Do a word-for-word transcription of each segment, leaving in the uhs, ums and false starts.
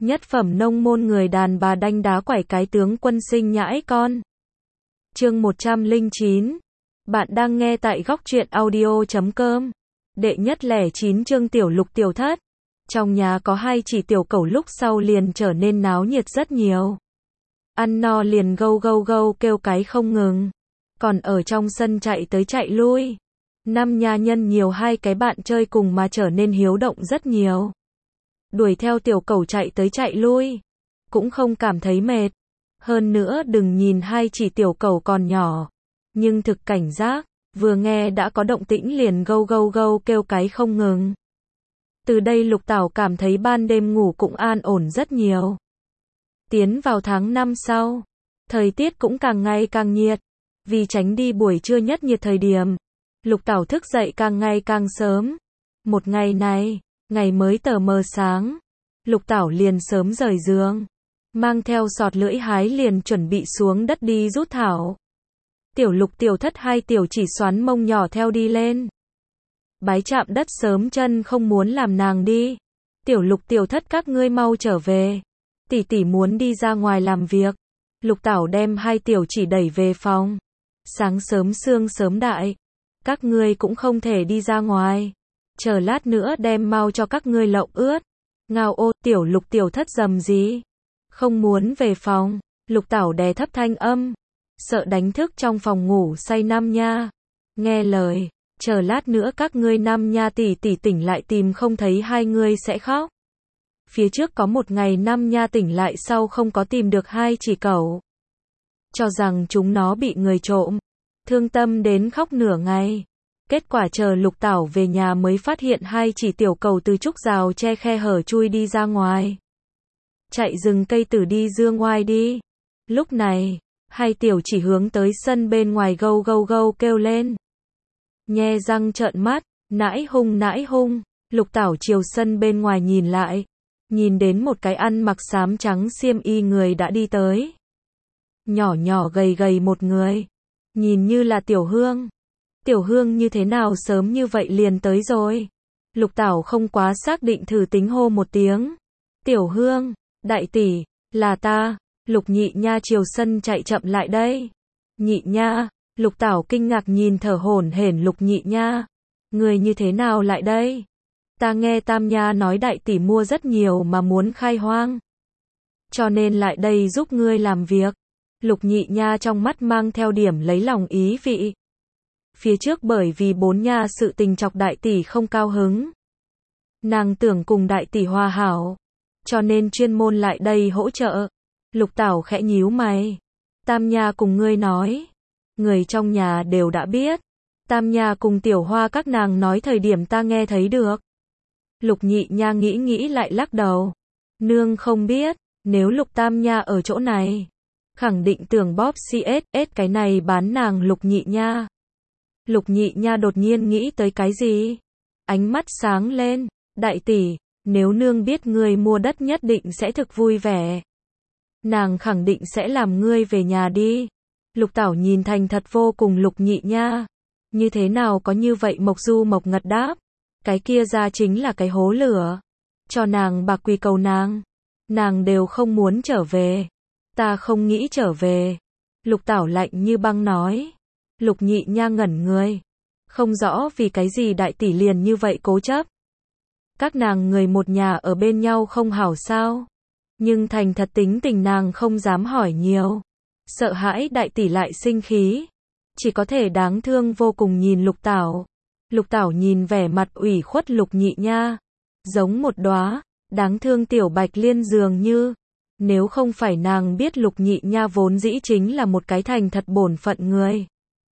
Nhất phẩm nông môn người đàn bà đanh đá quải cái tướng quân sinh nhãi con. Chương một trăm lẻ chín. Bạn đang nghe tại góc truyện audio chấm com. Đệ nhất lẻ chín chương tiểu lục tiểu thất. Trong nhà có hai chỉ tiểu cẩu lúc sau liền trở nên náo nhiệt rất nhiều. Ăn no liền gâu gâu gâu kêu cái không ngừng. Còn ở trong sân chạy tới chạy lui. Năm nha nhân nhiều hai cái bạn chơi cùng mà trở nên hiếu động rất nhiều. Đuổi theo tiểu cẩu chạy tới chạy lui. Cũng không cảm thấy mệt. Hơn nữa đừng nhìn hai chỉ tiểu cẩu còn nhỏ. Nhưng thực cảnh giác, vừa nghe đã có động tĩnh liền gâu gâu gâu kêu cái không ngừng. Từ đây Lục Tảo cảm thấy ban đêm ngủ cũng an ổn rất nhiều. Tiến vào tháng năm sau, thời tiết cũng càng ngày càng nhiệt. Vì tránh đi buổi trưa nhất nhiệt thời điểm, Lục Tảo thức dậy càng ngày càng sớm. Một ngày này, ngày mới tờ mờ sáng, Lục Tảo liền sớm rời giường, mang theo sọt lưỡi hái liền chuẩn bị xuống đất đi rút thảo. Tiểu Lục tiểu thất hai tiểu chỉ xoắn mông nhỏ theo đi lên. Bái chạm đất sớm chân không muốn làm nàng đi. Tiểu Lục tiểu thất các ngươi mau trở về. Tỷ tỷ muốn đi ra ngoài làm việc. Lục Tảo đem hai tiểu chỉ đẩy về phòng. Sáng sớm sương sớm đại. Các ngươi cũng không thể đi ra ngoài. Chờ lát nữa đem mau cho các ngươi lộng ướt. Ngao ô, tiểu Lục tiểu thất dầm gì? Không muốn về phòng. Lục Tảo đè thấp thanh âm. Sợ đánh thức trong phòng ngủ say năm nha. Nghe lời, chờ lát nữa các ngươi năm nha tỷ tỷ tỉnh lại tìm không thấy hai ngươi sẽ khóc. Phía trước có một ngày năm nha tỉnh lại sau không có tìm được hai chỉ cẩu. Cho rằng chúng nó bị người trộm. Thương tâm đến khóc nửa ngày. Kết quả chờ Lục Tảo về nhà mới phát hiện hai chỉ tiểu cẩu từ trúc rào che khe hở chui đi ra ngoài. Chạy rừng cây tử đi dương ngoài đi. Lúc này, hai tiểu chỉ hướng tới sân bên ngoài gâu gâu gâu kêu lên. Nhe răng trợn mắt, nãi hung nãi hung. Lục Tảo chiều sân bên ngoài nhìn lại. Nhìn đến một cái ăn mặc xám trắng xiêm y người đã đi tới. Nhỏ nhỏ gầy gầy một người. Nhìn như là Tiểu Hương. Tiểu Hương như thế nào sớm như vậy liền tới rồi. Lục Tảo không quá xác định thử tính hô một tiếng. Tiểu Hương, đại tỷ, là ta. Lục Nhị Nha chiều sân chạy chậm lại đây. Nhị Nha, Lục Tảo kinh ngạc nhìn thở hổn hển Lục Nhị Nha. Người như thế nào lại đây? Ta nghe Tam Nha nói đại tỷ mua rất nhiều mà muốn khai hoang. Cho nên lại đây giúp ngươi làm việc. Lục Nhị Nha trong mắt mang theo điểm lấy lòng ý vị. Phía trước bởi vì bốn nha sự tình chọc đại tỷ không cao hứng. Nàng tưởng cùng đại tỷ hòa hảo. Cho nên chuyên môn lại đây hỗ trợ. Lục Tảo khẽ nhíu mày. Tam Nha cùng ngươi nói. Người trong nhà đều đã biết. Tam Nha cùng Tiểu Hoa các nàng nói thời điểm ta nghe thấy được. Lục Nhị Nha nghĩ nghĩ lại lắc đầu. Nương không biết, nếu Lục Tam Nha ở chỗ này. Khẳng định tưởng bóp xê ét ét cái này bán nàng Lục Nhị Nha. Lục Nhị Nha đột nhiên nghĩ tới cái gì? Ánh mắt sáng lên. Đại tỷ, nếu nương biết ngươi mua đất nhất định sẽ thực vui vẻ. Nàng khẳng định sẽ làm ngươi về nhà đi. Lục Tảo nhìn thành thật vô cùng Lục Nhị Nha. Như thế nào có như vậy mộc du mộc ngật đáp. Cái kia ra chính là cái hố lửa. Cho nàng bạc quỳ cầu nàng. Nàng đều không muốn trở về. Ta không nghĩ trở về. Lục Tảo lạnh như băng nói. Lục Nhị Nha ngẩn người. Không rõ vì cái gì đại tỷ liền như vậy cố chấp. Các nàng người một nhà ở bên nhau không hảo sao. Nhưng thành thật tính tình nàng không dám hỏi nhiều. Sợ hãi đại tỷ lại sinh khí. Chỉ có thể đáng thương vô cùng nhìn Lục Tảo. Lục Tảo nhìn vẻ mặt ủy khuất Lục Nhị Nha. Giống một đóa đáng thương tiểu bạch liên dường như. Nếu không phải nàng biết Lục Nhị Nha vốn dĩ chính là một cái thành thật bổn phận người.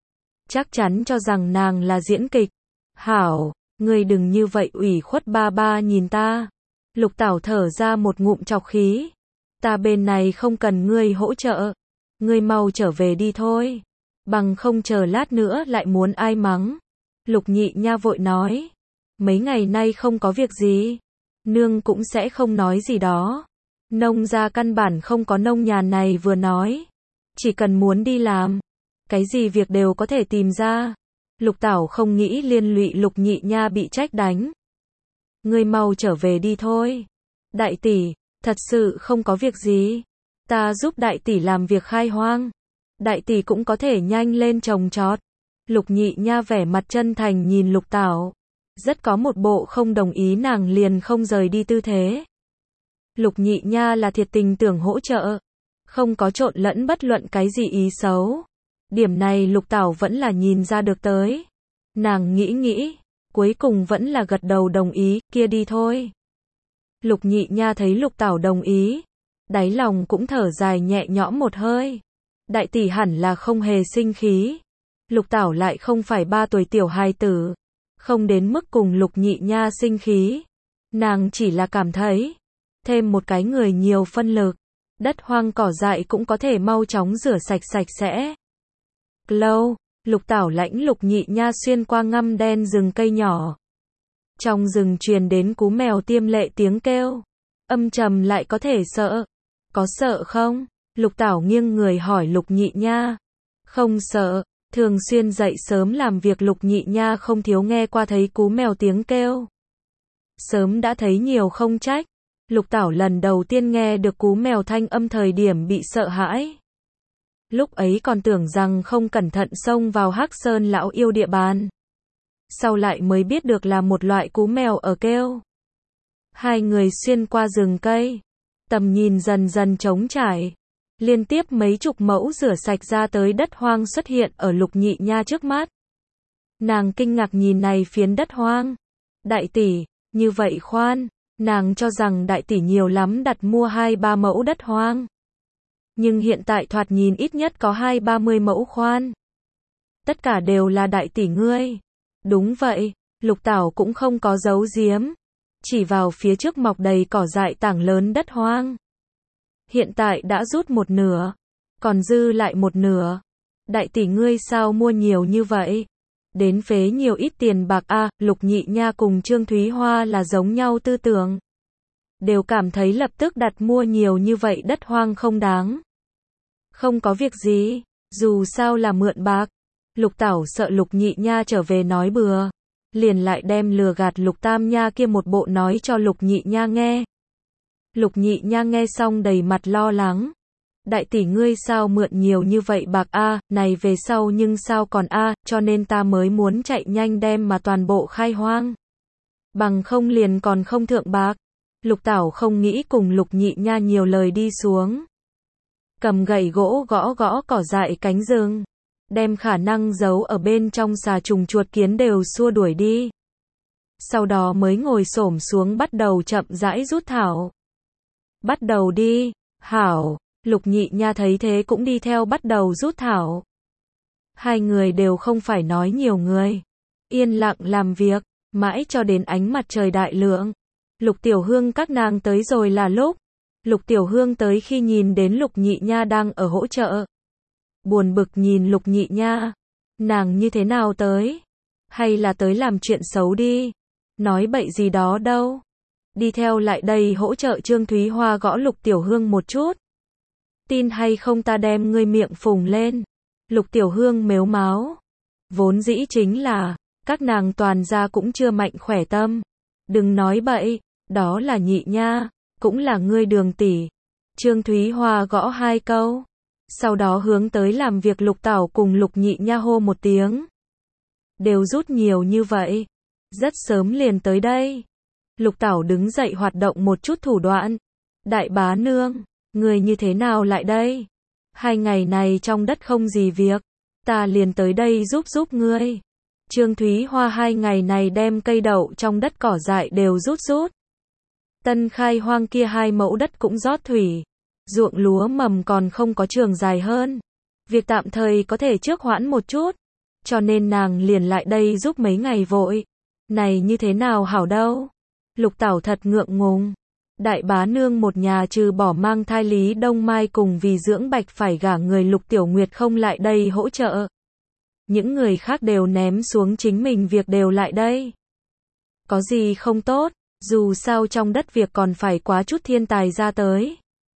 Chắc chắn cho rằng nàng là diễn kịch. Hảo, ngươi đừng như vậy ủy khuất ba ba nhìn ta. Lục Tảo thở ra một ngụm trọc khí. Ta bên này không cần ngươi hỗ trợ. Ngươi mau trở về đi thôi. Bằng không chờ lát nữa lại muốn ai mắng. Lục Nhị Nha vội nói. Mấy ngày nay không có việc gì. Nương cũng sẽ không nói gì đó. Nông gia căn bản không có nông nhàn này vừa nói. Chỉ cần muốn đi làm. Cái gì việc đều có thể tìm ra. Lục Tảo không nghĩ liên lụy Lục Nhị Nha bị trách đánh. Ngươi mau trở về đi thôi. Đại tỷ, Thật sự không có việc gì. Ta giúp đại tỷ làm việc khai hoang. Đại tỷ cũng có thể nhanh lên trồng trọt. Lục Nhị Nha vẻ mặt chân thành nhìn Lục Tảo. Rất có một bộ không đồng ý nàng liền không rời đi tư thế. Lục Nhị Nha là thiệt tình tưởng hỗ trợ. Không có trộn lẫn bất luận cái gì ý xấu. Điểm này Lục Tảo vẫn là nhìn ra được tới. Nàng nghĩ nghĩ. Cuối cùng vẫn là gật đầu đồng ý, kia đi thôi. Lục Nhị Nha thấy Lục Tảo đồng ý. Đáy lòng cũng thở dài nhẹ nhõm một hơi. Đại tỷ hẳn là không hề sinh khí. Lục Tảo lại không phải ba tuổi tiểu hài tử. Không đến mức cùng Lục Nhị Nha sinh khí. Nàng chỉ là cảm thấy. Thêm một cái người nhiều phân lực. Đất hoang cỏ dại cũng có thể mau chóng rửa sạch sạch sẽ. Lâu, Lục Tảo lãnh Lục Nhị Nha xuyên qua ngăm đen rừng cây nhỏ. Trong rừng truyền đến cú mèo tiêm lệ tiếng kêu. Âm trầm lại có thể sợ. Có sợ không? Lục Tảo nghiêng người hỏi Lục Nhị Nha. Không sợ, thường xuyên dậy sớm làm việc Lục Nhị Nha không thiếu nghe qua thấy cú mèo tiếng kêu. Sớm đã thấy nhiều không trách. Lục Tảo lần đầu tiên nghe được cú mèo thanh âm thời điểm bị sợ hãi. Lúc ấy còn tưởng rằng không cẩn thận xông vào Hắc Sơn lão yêu địa bàn. Sau lại mới biết được là một loại cú mèo ở kêu. Hai người xuyên qua rừng cây. Tầm nhìn dần dần trống trải. Liên tiếp mấy chục mẫu rửa sạch ra tới đất hoang xuất hiện ở Lục Nhị Nha trước mắt. Nàng kinh ngạc nhìn này phiến đất hoang. Đại tỷ, như vậy khoan, nàng cho rằng đại tỷ nhiều lắm đặt mua hai ba mẫu đất hoang. Nhưng hiện tại thoạt nhìn ít nhất có hai ba mươi mẫu khoan. Tất cả đều là đại tỷ ngươi. Đúng vậy, Lục Tảo cũng không có giấu giếm. Chỉ vào phía trước mọc đầy cỏ dại tảng lớn đất hoang. Hiện tại đã rút một nửa. Còn dư lại một nửa. Đại tỷ ngươi sao mua nhiều như vậy? Đến phế nhiều ít tiền bạc a. À, Lục Nhị Nha cùng Trương Thúy Hoa là giống nhau tư tưởng. Đều cảm thấy lập tức đặt mua nhiều như vậy đất hoang không đáng. Không có việc gì, dù sao là mượn bạc. Lục Tảo sợ Lục Nhị Nha trở về nói bừa. Liền lại đem lừa gạt Lục Tam Nha kia một bộ nói cho Lục Nhị Nha nghe. Lục Nhị Nha nghe xong đầy mặt lo lắng. Đại tỷ ngươi sao mượn nhiều như vậy bạc a, à, này về sau nhưng sao còn a, à, cho nên ta mới muốn chạy nhanh đem mà toàn bộ khai hoang. Bằng không liền còn không thượng bạc. Lục Tảo không nghĩ cùng Lục Nhị Nha nhiều lời đi xuống. Cầm gậy gỗ gõ gõ cỏ dại cánh rừng. Đem khả năng giấu ở bên trong xà trùng chuột kiến đều xua đuổi đi. Sau đó mới ngồi xổm xuống bắt đầu chậm rãi rút thảo. Bắt đầu đi, hảo. Lục Nhị Nha thấy thế cũng đi theo bắt đầu rút thảo. Hai người đều không phải nói nhiều người. Yên lặng làm việc, mãi cho đến ánh mặt trời đại lượng. Lục Tiểu Hương các nàng tới rồi là lúc. Lục Tiểu Hương tới khi nhìn đến Lục Nhị Nha đang ở hỗ trợ. Buồn bực nhìn Lục Nhị Nha. Nàng như thế nào tới? Hay là tới làm chuyện xấu đi? Nói bậy gì đó đâu. Đi theo lại đây hỗ trợ Trương Thúy Hoa gõ Lục Tiểu Hương một chút. Tin hay không ta đem ngươi miệng phùng lên. Lục Tiểu Hương mếu máo. Vốn dĩ chính là, các nàng toàn gia cũng chưa mạnh khỏe tâm. Đừng nói bậy, đó là Nhị Nha, cũng là ngươi Đường tỷ. Trương Thúy Hoa gõ hai câu. Sau đó hướng tới làm việc Lục Tảo cùng Lục Nhị Nha hô một tiếng. Đều rút nhiều như vậy. Rất sớm liền tới đây. Lục Tảo đứng dậy hoạt động một chút thủ đoạn. Đại bá nương, người như thế nào lại đây? Hai ngày này trong đất không gì việc. Ta liền tới đây giúp giúp ngươi. Trương Thúy Hoa hai ngày này đem cây đậu trong đất cỏ dại đều rút rút. Tân khai hoang kia hai mẫu đất cũng rót thủy. Ruộng lúa mầm còn không có trường dài hơn. Việc tạm thời có thể trước hoãn một chút. Cho nên nàng liền lại đây giúp mấy ngày vội. Này như thế nào hảo đâu. Lục Tảo thật ngượng ngùng. Đại bá nương một nhà trừ bỏ mang thai Lý Đông Mai cùng vì dưỡng bạch phải gả người Lục Tiểu Nguyệt không lại đây hỗ trợ. Những người khác đều ném xuống chính mình việc đều lại đây. Có gì không tốt, dù sao trong đất việc còn phải quá chút thiên tài ra tới.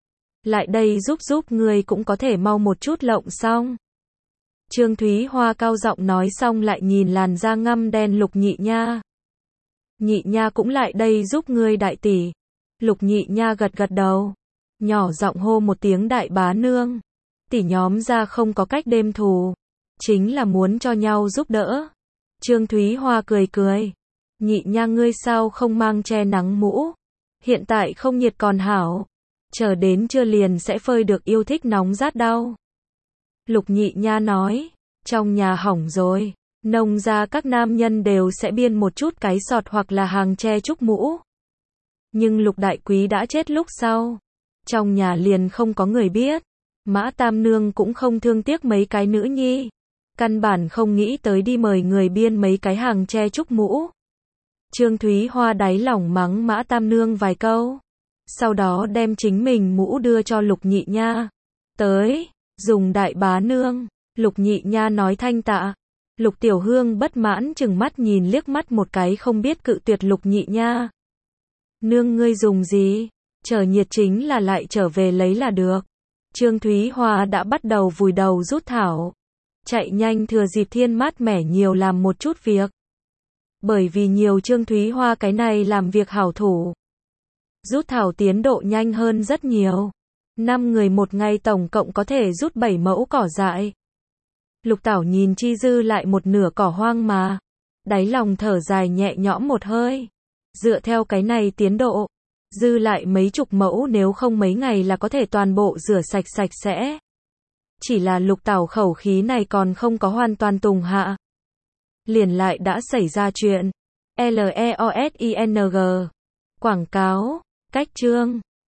Lại đây giúp giúp người cũng có thể mau một chút lộng xong. Trương Thúy Hoa cao giọng nói xong lại nhìn làn da ngăm đen Lục Nhị Nha. Nhị Nha cũng lại đây giúp ngươi đại tỷ. Lục Nhị Nha gật gật đầu, nhỏ giọng hô một tiếng đại bá nương. Tỷ nhóm ra không có cách đêm thù, chính là muốn cho nhau giúp đỡ. Trương Thúy Hoa cười cười. Nhị Nha ngươi sao không mang che nắng mũ? Hiện tại không nhiệt còn hảo. Chờ đến trưa liền sẽ phơi được yêu thích nóng rát đau. Lục Nhị Nha nói. Trong nhà hỏng rồi. Nông ra các nam nhân đều sẽ biên một chút cái sọt hoặc là hàng che trúc mũ. Nhưng Lục Đại Quý đã chết lúc sau. Trong nhà liền không có người biết. Mã Tam Nương cũng không thương tiếc mấy cái nữ nhi. Căn bản không nghĩ tới đi mời người biên mấy cái hàng che trúc mũ. Trương Thúy Hoa đáy lòng mắng Mã Tam Nương vài câu. Sau đó đem chính mình mũ đưa cho Lục Nhị Nha. Tới, dùng đại bá nương. Lục Nhị Nha nói thanh tạ. Lục Tiểu Hương bất mãn chừng mắt nhìn liếc mắt một cái không biết cự tuyệt Lục Nhị Nha. Nương ngươi dùng gì? Chờ nhiệt chính là lại trở về lấy là được. Trương Thúy Hoa đã bắt đầu vùi đầu rút thảo. Chạy nhanh thừa dịp thiên mát mẻ nhiều làm một chút việc. Bởi vì nhiều Trương Thúy Hoa cái này làm việc hảo thủ. Rút thảo tiến độ nhanh hơn rất nhiều. Năm người một ngày tổng cộng có thể rút bảy mẫu cỏ dại. Lục Tảo nhìn chi dư lại một nửa cỏ hoang mà. Đáy lòng thở dài nhẹ nhõm một hơi. Dựa theo cái này tiến độ. Dư lại mấy chục mẫu nếu không mấy ngày là có thể toàn bộ rửa sạch sạch sẽ. Chỉ là Lục Tảo khẩu khí này còn không có hoàn toàn tùng hạ. Liền lại đã xảy ra chuyện. L E O S I N G. Quảng cáo. Cách chương.